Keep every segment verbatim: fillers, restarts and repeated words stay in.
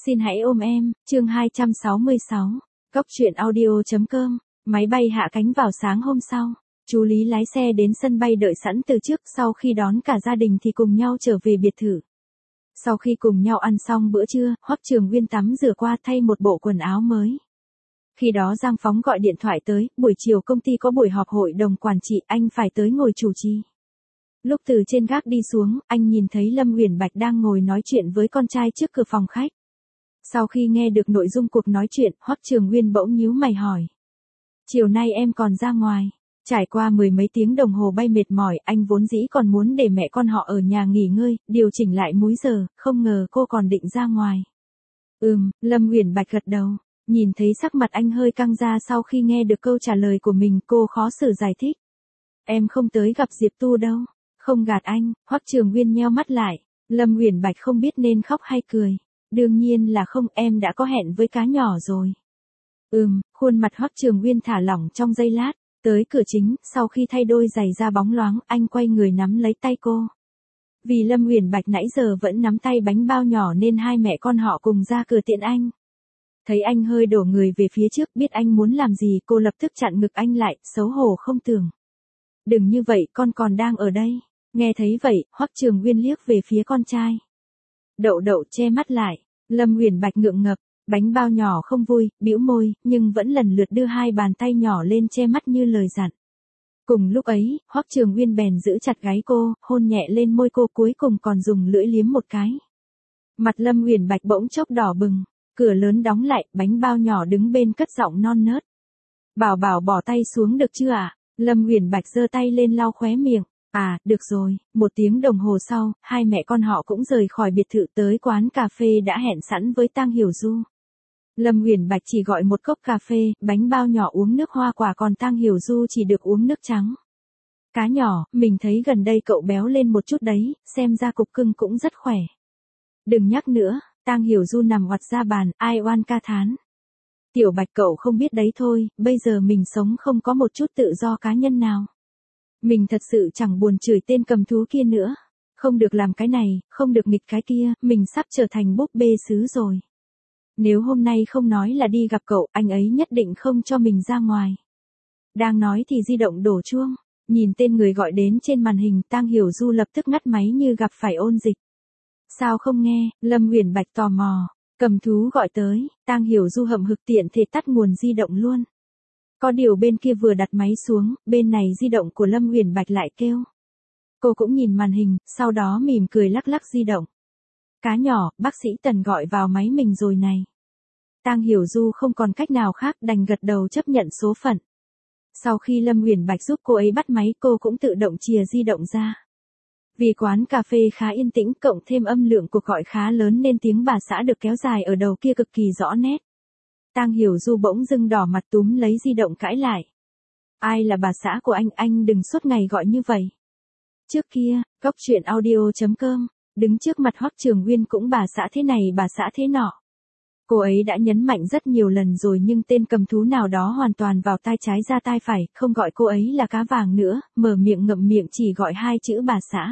Xin hãy ôm em, chương hai trăm sáu mươi sáu. Cốc truyện audio.com. Máy bay hạ cánh vào sáng hôm sau. Chú Lý lái xe đến sân bay đợi sẵn từ trước, sau khi đón cả gia đình thì cùng nhau trở về biệt thự. Sau khi cùng nhau ăn xong bữa trưa, Hoắc Trường Uyên tắm rửa qua thay một bộ quần áo mới. Khi đó Giang Phóng gọi điện thoại tới, buổi chiều công ty có buổi họp hội đồng quản trị, anh phải tới ngồi chủ trì. Lúc từ trên gác đi xuống, anh nhìn thấy Lâm Uyển Bạch đang ngồi nói chuyện với con trai trước cửa phòng khách. Sau khi nghe được nội dung cuộc nói chuyện, Hoắc Trường Uyên bỗng nhíu mày hỏi. Chiều nay em còn ra ngoài. Trải qua mười mấy tiếng đồng hồ bay mệt mỏi, anh vốn dĩ còn muốn để mẹ con họ ở nhà nghỉ ngơi, điều chỉnh lại múi giờ, không ngờ cô còn định ra ngoài. Ừm, Lâm Uyển Bạch gật đầu. Nhìn thấy sắc mặt anh hơi căng ra sau khi nghe được câu trả lời của mình, cô khó xử giải thích. Em không tới gặp Diệp Tu đâu. Không gạt anh. Hoắc Trường Uyên nheo mắt lại. Lâm Uyển Bạch không biết nên khóc hay cười. Đương nhiên là không, em đã có hẹn với cá nhỏ rồi. Ừm, khuôn mặt Hoắc Trường Uyên thả lỏng trong giây lát. Tới cửa chính, sau khi thay đôi giày da bóng loáng, anh quay người nắm lấy tay cô. Vì Lâm Uyển Bạch nãy giờ vẫn nắm tay bánh bao nhỏ nên hai mẹ con họ cùng ra cửa tiện anh. Thấy anh hơi đổ người về phía trước, biết anh muốn làm gì, cô lập tức chặn ngực anh lại, xấu hổ không tưởng. Đừng như vậy, con còn đang ở đây. Nghe thấy vậy, Hoắc Trường Uyên liếc về phía con trai. Đậu đậu che mắt lại. Lâm Uyển Bạch ngượng ngập, bánh bao nhỏ không vui, bĩu môi, nhưng vẫn lần lượt đưa hai bàn tay nhỏ lên che mắt như lời dặn. Cùng lúc ấy, Hoắc Trường Uyên bèn giữ chặt gáy cô, hôn nhẹ lên môi cô, cuối cùng còn dùng lưỡi liếm một cái. Mặt Lâm Uyển Bạch bỗng chốc đỏ bừng, cửa lớn đóng lại, bánh bao nhỏ đứng bên cất giọng non nớt. Bảo bảo bỏ tay xuống được chưa ạ? À? Lâm Uyển Bạch giơ tay lên lau khóe miệng. À, được rồi. Một tiếng đồng hồ sau, hai mẹ con họ cũng rời khỏi biệt thự tới quán cà phê đã hẹn sẵn với Tang Hiểu Du. Lâm Uyển Bạch chỉ gọi một cốc cà phê, bánh bao nhỏ uống nước hoa quả, còn Tang Hiểu Du chỉ được uống nước trắng. Cá nhỏ, mình thấy gần đây cậu béo lên một chút đấy, xem ra cục cưng cũng rất khỏe. Đừng nhắc nữa. Tang Hiểu Du nằm ngoặt ra bàn, ai oan ca thán. Tiểu Bạch cậu không biết đấy thôi, bây giờ mình sống không có một chút tự do cá nhân nào. Mình thật sự chẳng buồn chửi tên cầm thú kia nữa. Không được làm cái này, không được nghịch cái kia, mình sắp trở thành búp bê sứ rồi. Nếu hôm nay không nói là đi gặp cậu, anh ấy nhất định không cho mình ra ngoài. Đang nói thì di động đổ chuông. Nhìn tên người gọi đến trên màn hình, Tang Hiểu Du lập tức ngắt máy như gặp phải ôn dịch. Sao không nghe? Lâm Uyển Bạch tò mò. Cầm thú gọi tới, Tang Hiểu Du hậm hực tiện thể tắt nguồn di động luôn. Có điều bên kia vừa đặt máy xuống, bên này di động của Lâm Uyển Bạch lại kêu. Cô cũng nhìn màn hình, sau đó mỉm cười lắc lắc di động. Cá nhỏ, bác sĩ Tần gọi vào máy mình rồi này. Tang Hiểu Du không còn cách nào khác, đành gật đầu chấp nhận số phận. Sau khi Lâm Uyển Bạch giúp cô ấy bắt máy, cô cũng tự động chìa di động ra. Vì quán cà phê khá yên tĩnh, cộng thêm âm lượng cuộc gọi khá lớn nên tiếng bà xã được kéo dài ở đầu kia cực kỳ rõ nét. Tang Hiểu Du bỗng dưng đỏ mặt túm lấy di động cãi lại. Ai là bà xã của anh, anh đừng suốt ngày gọi như vậy. Trước kia, Cốc truyện audio.com, đứng trước mặt Hoắc Trường Uyên cũng bà xã thế này bà xã thế nọ. Cô ấy đã nhấn mạnh rất nhiều lần rồi nhưng tên cầm thú nào đó hoàn toàn vào tai trái ra tai phải, không gọi cô ấy là cá vàng nữa, mở miệng ngậm miệng chỉ gọi hai chữ bà xã.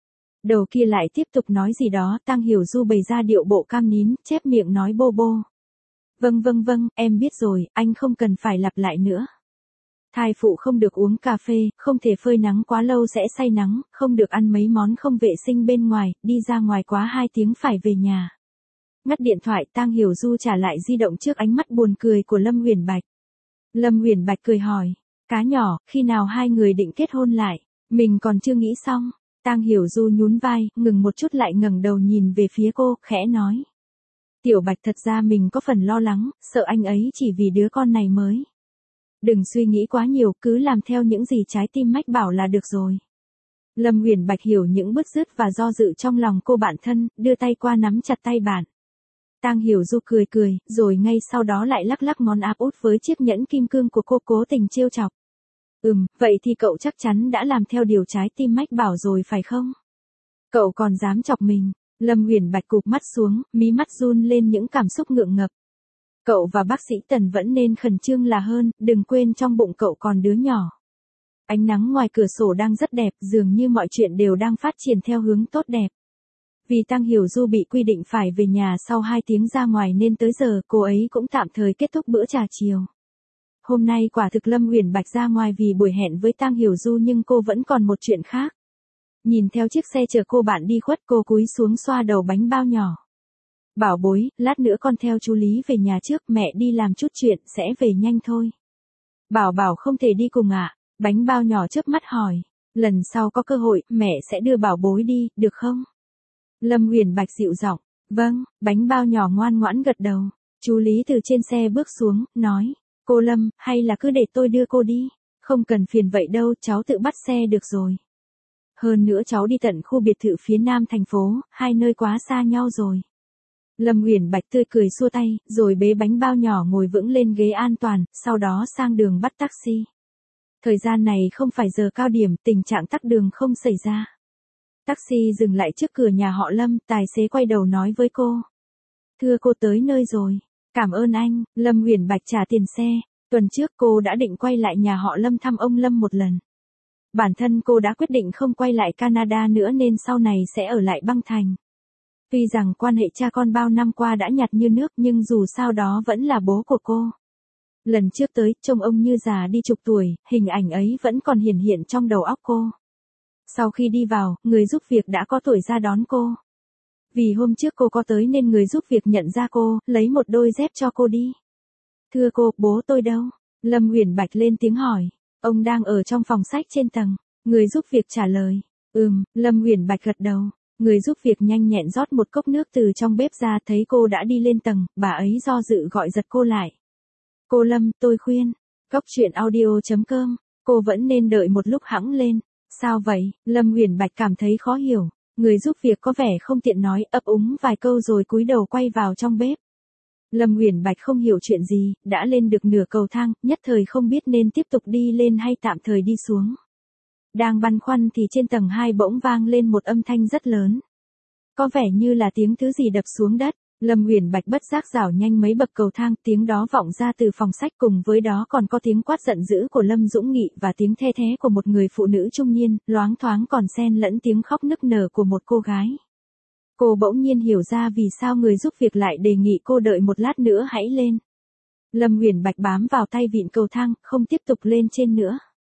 Đầu kia lại tiếp tục nói gì đó, Tang Hiểu Du bày ra điệu bộ cam nín, chép miệng nói bô bô. Vâng vâng vâng, em biết rồi, anh không cần phải lặp lại nữa. Thai phụ không được uống cà phê, không thể phơi nắng quá lâu sẽ say nắng, không được ăn mấy món không vệ sinh bên ngoài, đi ra ngoài quá hai tiếng phải về nhà. Ngắt điện thoại, Tang Hiểu Du trả lại di động trước ánh mắt buồn cười của Lâm Uyển Bạch. Lâm Uyển Bạch cười hỏi, cá nhỏ, khi nào hai người định kết hôn lại? Mình còn chưa nghĩ xong. Tang Hiểu Du nhún vai, ngừng một chút lại ngẩng đầu nhìn về phía cô, khẽ nói. Tiểu Bạch, thật ra mình có phần lo lắng, sợ anh ấy chỉ vì đứa con này mới. Đừng suy nghĩ quá nhiều, cứ làm theo những gì trái tim mách bảo là được rồi. Lâm Uyển Bạch hiểu những bứt rứt và do dự trong lòng cô bạn thân, đưa tay qua nắm chặt tay bạn. Tang Hiểu Du cười cười, rồi ngay sau đó lại lắc lắc ngón áp út với chiếc nhẫn kim cương của cô, cố tình trêu chọc. Ừm, vậy thì cậu chắc chắn đã làm theo điều trái tim mách bảo rồi phải không? Cậu còn dám chọc mình. Lâm Uyển Bạch cụp mắt xuống, mí mắt run lên những cảm xúc ngượng ngập. Cậu và bác sĩ Tần vẫn nên khẩn trương là hơn, đừng quên trong bụng cậu còn đứa nhỏ. Ánh nắng ngoài cửa sổ đang rất đẹp, dường như mọi chuyện đều đang phát triển theo hướng tốt đẹp. Vì Tăng Hiểu Du bị quy định phải về nhà sau hai tiếng ra ngoài nên tới giờ cô ấy cũng tạm thời kết thúc bữa trà chiều. Hôm nay quả thực Lâm Uyển Bạch ra ngoài vì buổi hẹn với Tăng Hiểu Du nhưng cô vẫn còn một chuyện khác. Nhìn theo chiếc xe chở cô bạn đi khuất cô cúi xuống xoa đầu bánh bao nhỏ. Bảo bối, lát nữa con theo chú Lý về nhà trước, mẹ đi làm chút chuyện, sẽ về nhanh thôi. Bảo Bảo không thể đi cùng ạ, à? Bánh bao nhỏ chớp mắt hỏi. Lần sau có cơ hội, mẹ sẽ đưa bảo bối đi, được không? Lâm Uyển Bạch dịu giọng. Vâng, bánh bao nhỏ ngoan ngoãn gật đầu. Chú Lý từ trên xe bước xuống, nói. Cô Lâm, hay là cứ để tôi đưa cô đi? Không cần phiền vậy đâu, cháu tự bắt xe được rồi. Hơn nữa cháu đi tận khu biệt thự phía nam thành phố, hai nơi quá xa nhau rồi. Lâm Uyển Bạch tươi cười xua tay, rồi bế bánh bao nhỏ ngồi vững lên ghế an toàn, sau đó sang đường bắt taxi. Thời gian này không phải giờ cao điểm, tình trạng tắc đường không xảy ra. Taxi dừng lại trước cửa nhà họ Lâm, tài xế quay đầu nói với cô. Thưa cô tới nơi rồi. Cảm ơn anh. Lâm Uyển Bạch trả tiền xe. Tuần trước cô đã định quay lại nhà họ Lâm thăm ông Lâm một lần. Bản thân cô đã quyết định không quay lại Canada nữa nên sau này sẽ ở lại băng thành. Tuy rằng quan hệ cha con bao năm qua đã nhạt như nước nhưng dù sao đó vẫn là bố của cô. Lần trước tới, trông ông như già đi chục tuổi, hình ảnh ấy vẫn còn hiển hiện trong đầu óc cô. Sau khi đi vào, người giúp việc đã có tuổi ra đón cô. Vì hôm trước cô có tới nên người giúp việc nhận ra cô, lấy một đôi dép cho cô đi. Thưa cô, bố tôi đâu? Lâm Uyển Bạch lên tiếng hỏi. Ông đang ở trong phòng sách trên tầng. Người giúp việc trả lời. Ừm, Lâm Uyển Bạch gật đầu. Người giúp việc nhanh nhẹn rót một cốc nước từ trong bếp ra, thấy cô đã đi lên tầng, bà ấy do dự gọi giật cô lại. Cô Lâm, tôi khuyên. Cốc truyện audio chấm com. Cô vẫn nên đợi một lúc hẵng lên. Sao vậy? Lâm Uyển Bạch cảm thấy khó hiểu. Người giúp việc có vẻ không tiện nói, ấp úng vài câu rồi cúi đầu quay vào trong bếp. Lâm Uyển Bạch không hiểu chuyện gì, đã lên được nửa cầu thang, nhất thời không biết nên tiếp tục đi lên hay tạm thời đi xuống. Đang băn khoăn thì trên tầng hai bỗng vang lên một âm thanh rất lớn. Có vẻ như là tiếng thứ gì đập xuống đất. Lâm Uyển Bạch bất giác rảo nhanh mấy bậc cầu thang, tiếng đó vọng ra từ phòng sách, cùng với đó còn có tiếng quát giận dữ của Lâm Dũng Nghị và tiếng the thé của một người phụ nữ trung niên, loáng thoáng còn xen lẫn tiếng khóc nức nở của một cô gái. Cô bỗng nhiên hiểu ra vì sao người giúp việc lại đề nghị cô đợi một lát nữa hãy lên. Lâm Uyển Bạch bám vào tay vịn cầu thang, không tiếp tục lên trên nữa.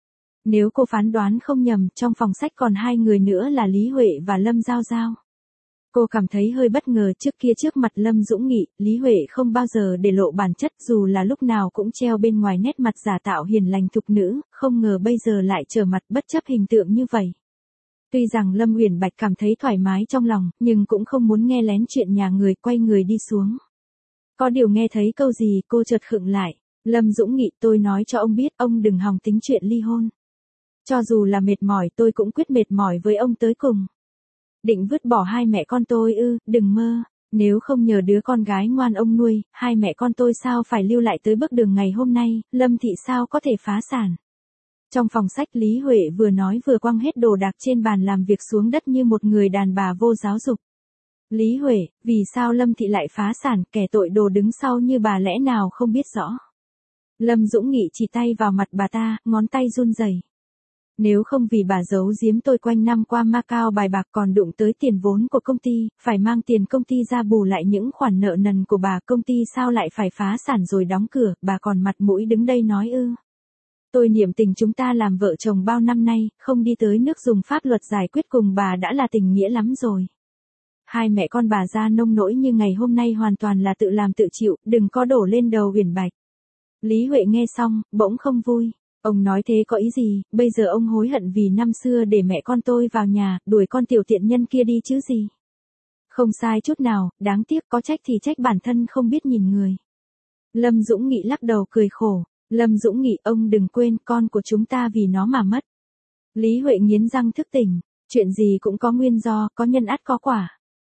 Nếu cô phán đoán không nhầm, trong phòng sách còn hai người nữa là Lý Huệ và Lâm Giao Giao. Cô cảm thấy hơi bất ngờ, trước kia trước mặt Lâm Dũng Nghị, Lý Huệ không bao giờ để lộ bản chất, dù là lúc nào cũng treo bên ngoài nét mặt giả tạo hiền lành thục nữ, không ngờ bây giờ lại trở mặt bất chấp hình tượng như vậy. Tuy rằng Lâm Uyển Bạch cảm thấy thoải mái trong lòng, nhưng cũng không muốn nghe lén chuyện nhà người, quay người đi xuống. Có điều nghe thấy câu gì cô chợt khựng lại. Lâm Dũng Nghị, tôi nói cho ông biết, ông đừng hòng tính chuyện ly hôn. Cho dù là mệt mỏi tôi cũng quyết mệt mỏi với ông tới cùng. Định vứt bỏ hai mẹ con tôi ư? Đừng mơ. Nếu không nhờ đứa con gái ngoan ông nuôi, hai mẹ con tôi sao phải lưu lại tới bước đường ngày hôm nay, Lâm thị sao có thể phá sản. Trong phòng sách, Lý Huệ vừa nói vừa quăng hết đồ đạc trên bàn làm việc xuống đất như một người đàn bà vô giáo dục. Lý Huệ, vì sao Lâm thị lại phá sản, kẻ tội đồ đứng sau như bà lẽ nào không biết rõ. Lâm Dũng Nghị chỉ tay vào mặt bà ta, ngón tay run rẩy. Nếu không vì bà giấu giếm tôi quanh năm qua Macau bài bạc còn đụng tới tiền vốn của công ty, phải mang tiền công ty ra bù lại những khoản nợ nần của bà, công ty sao lại phải phá sản rồi đóng cửa, bà còn mặt mũi đứng đây nói ư. Tôi niệm tình chúng ta làm vợ chồng bao năm nay, không đi tới nước dùng pháp luật giải quyết cùng bà đã là tình nghĩa lắm rồi. Hai mẹ con bà ra nông nỗi như ngày hôm nay hoàn toàn là tự làm tự chịu, đừng có đổ lên đầu Uyển Bạch. Lý Huệ nghe xong, bỗng không vui. Ông nói thế có ý gì, bây giờ ông hối hận vì năm xưa để mẹ con tôi vào nhà, đuổi con tiểu tiện nhân kia đi chứ gì. Không sai chút nào, đáng tiếc, có trách thì trách bản thân không biết nhìn người. Lâm Dũng Nghị lắc đầu cười khổ. Lâm Dũng Nghị, ông đừng quên, con của chúng ta vì nó mà mất. Lý Huệ nghiến răng thức tỉnh, chuyện gì cũng có nguyên do, có nhân ắt có quả.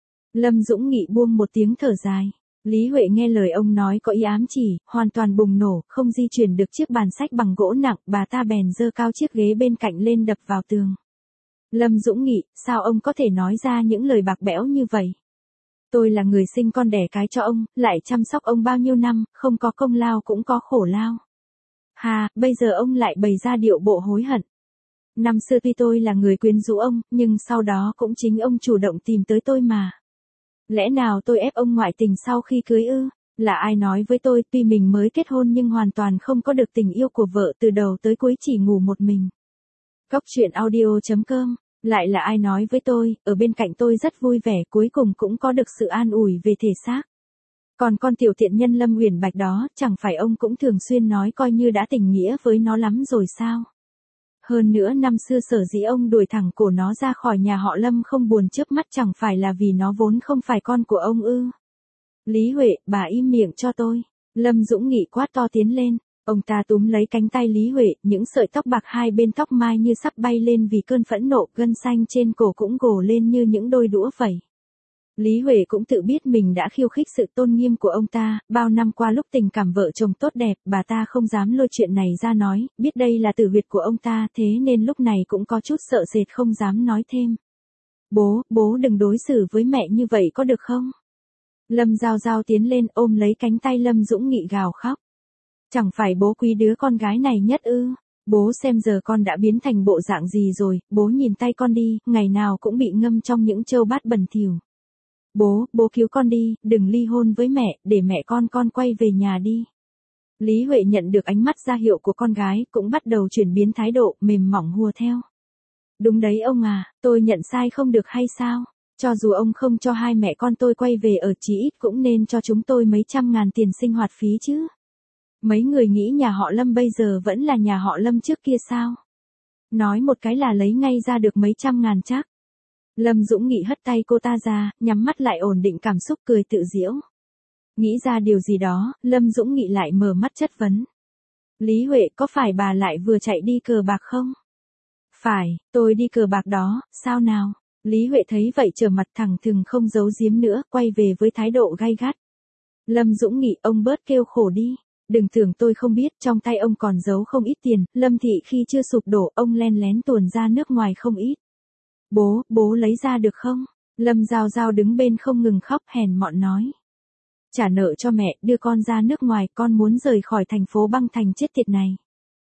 Lâm Dũng Nghị buông một tiếng thở dài. Lý Huệ nghe lời ông nói có ý ám chỉ, hoàn toàn bùng nổ, không di chuyển được chiếc bàn sách bằng gỗ nặng, bà ta bèn giơ cao chiếc ghế bên cạnh lên đập vào tường. Lâm Dũng Nghị, sao ông có thể nói ra những lời bạc bẽo như vậy? Tôi là người sinh con đẻ cái cho ông, lại chăm sóc ông bao nhiêu năm, không có công lao cũng có khổ lao. Hà, bây giờ ông lại bày ra điệu bộ hối hận. Năm xưa tuy tôi là người quyến rũ ông, nhưng sau đó cũng chính ông chủ động tìm tới tôi mà. Lẽ nào tôi ép ông ngoại tình sau khi cưới ư? Là ai nói với tôi, tuy mình mới kết hôn nhưng hoàn toàn không có được tình yêu của vợ, từ đầu tới cuối chỉ ngủ một mình. Cóc truyện audio chấm com. Lại là ai nói với tôi, ở bên cạnh tôi rất vui vẻ, cuối cùng cũng có được sự an ủi về thể xác. Còn con tiểu tiện nhân Lâm Uyển Bạch đó, chẳng phải ông cũng thường xuyên nói coi như đã tình nghĩa với nó lắm rồi sao? Hơn nữa năm xưa sở dĩ ông đuổi thẳng cổ nó ra khỏi nhà họ Lâm không buồn chớp mắt chẳng phải là vì nó vốn không phải con của ông ư? Lý Huệ, bà im miệng cho tôi. Lâm Dũng Nghị quát to tiến lên. Ông ta túm lấy cánh tay Lý Huệ, những sợi tóc bạc hai bên tóc mai như sắp bay lên vì cơn phẫn nộ, gân xanh trên cổ cũng gồ lên như những đôi đũa vẩy. Lý Huệ cũng tự biết mình đã khiêu khích sự tôn nghiêm của ông ta, bao năm qua lúc tình cảm vợ chồng tốt đẹp, bà ta không dám lôi chuyện này ra nói, biết đây là tử huyệt của ông ta, thế nên lúc này cũng có chút sợ sệt không dám nói thêm. Bố, bố đừng đối xử với mẹ như vậy có được không? Lâm Giao Giao tiến lên ôm lấy cánh tay Lâm Dũng Nghị gào khóc. Chẳng phải bố quý đứa con gái này nhất ư? Bố xem giờ con đã biến thành bộ dạng gì rồi, bố nhìn tay con đi, ngày nào cũng bị ngâm trong những trâu bát bẩn thỉu. Bố, bố cứu con đi, đừng ly hôn với mẹ, để mẹ con con quay về nhà đi. Lý Huệ nhận được ánh mắt ra hiệu của con gái, cũng bắt đầu chuyển biến thái độ, mềm mỏng hùa theo. Đúng đấy ông à, tôi nhận sai không được hay sao? Cho dù ông không cho hai mẹ con tôi quay về ở, chí ít cũng nên cho chúng tôi mấy trăm ngàn tiền sinh hoạt phí chứ. Mấy người nghĩ nhà họ Lâm bây giờ vẫn là nhà họ Lâm trước kia sao? Nói một cái là lấy ngay ra được mấy trăm ngàn chắc. Lâm Dũng Nghị hất tay cô ta ra, nhắm mắt lại ổn định cảm xúc cười tự giễu. Nghĩ ra điều gì đó, Lâm Dũng Nghị lại mở mắt chất vấn. Lý Huệ, có phải bà lại vừa chạy đi cờ bạc không? Phải, tôi đi cờ bạc đó, sao nào? Lý Huệ thấy vậy trở mặt thẳng thừng không giấu giếm nữa, quay về với thái độ gay gắt. Lâm Dũng Nghị, ông bớt kêu khổ đi. Đừng tưởng tôi không biết, trong tay ông còn giấu không ít tiền, Lâm thị khi chưa sụp đổ, ông len lén tuồn ra nước ngoài không ít. Bố, bố lấy ra được không? Lâm Giao Giao đứng bên không ngừng khóc hèn mọn nói. Trả nợ cho mẹ, đưa con ra nước ngoài, con muốn rời khỏi thành phố băng thành chết tiệt này.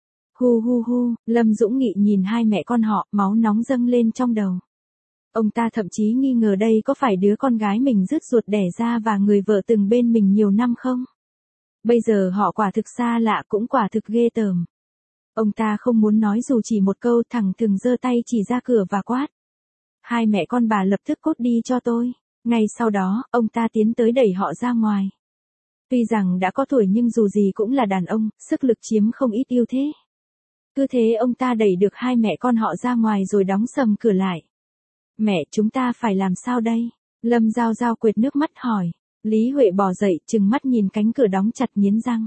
Hu hu hu, Lâm Dũng Nghị nhìn hai mẹ con họ, máu nóng dâng lên trong đầu. Ông ta thậm chí nghi ngờ đây có phải đứa con gái mình rứt ruột đẻ ra và người vợ từng bên mình nhiều năm không? Bây giờ họ quả thực xa lạ cũng quả thực ghê tởm. Ông ta không muốn nói dù chỉ một câu, thẳng thừng giơ tay chỉ ra cửa và quát. Hai mẹ con bà lập tức cút đi cho tôi. Ngay sau đó, ông ta tiến tới đẩy họ ra ngoài. Tuy rằng đã có tuổi nhưng dù gì cũng là đàn ông, sức lực chiếm không ít ưu thế. Cứ thế ông ta đẩy được hai mẹ con họ ra ngoài rồi đóng sầm cửa lại. Mẹ, chúng ta phải làm sao đây? Lâm Giao Giao quệt nước mắt hỏi. Lý Huệ bò dậy, trừng mắt nhìn cánh cửa đóng chặt nghiến răng.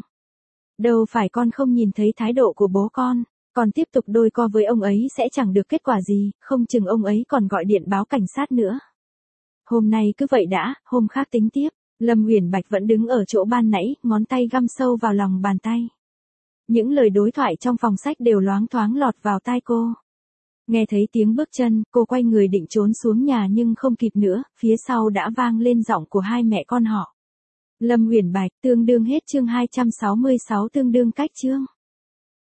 Đâu phải con không nhìn thấy thái độ của bố con, còn tiếp tục đôi co với ông ấy sẽ chẳng được kết quả gì, không chừng ông ấy còn gọi điện báo cảnh sát nữa. Hôm nay cứ vậy đã, hôm khác tính tiếp. Lâm Uyển Bạch vẫn đứng ở chỗ ban nãy, ngón tay găm sâu vào lòng bàn tay. Những lời đối thoại trong phòng sách đều loáng thoáng lọt vào tai cô. Nghe thấy tiếng bước chân, cô quay người định trốn xuống nhà nhưng không kịp nữa, phía sau đã vang lên giọng của hai mẹ con họ. Lâm Uyển Bạch, tương đương hết chương hai trăm sáu mươi sáu tương đương cách chương.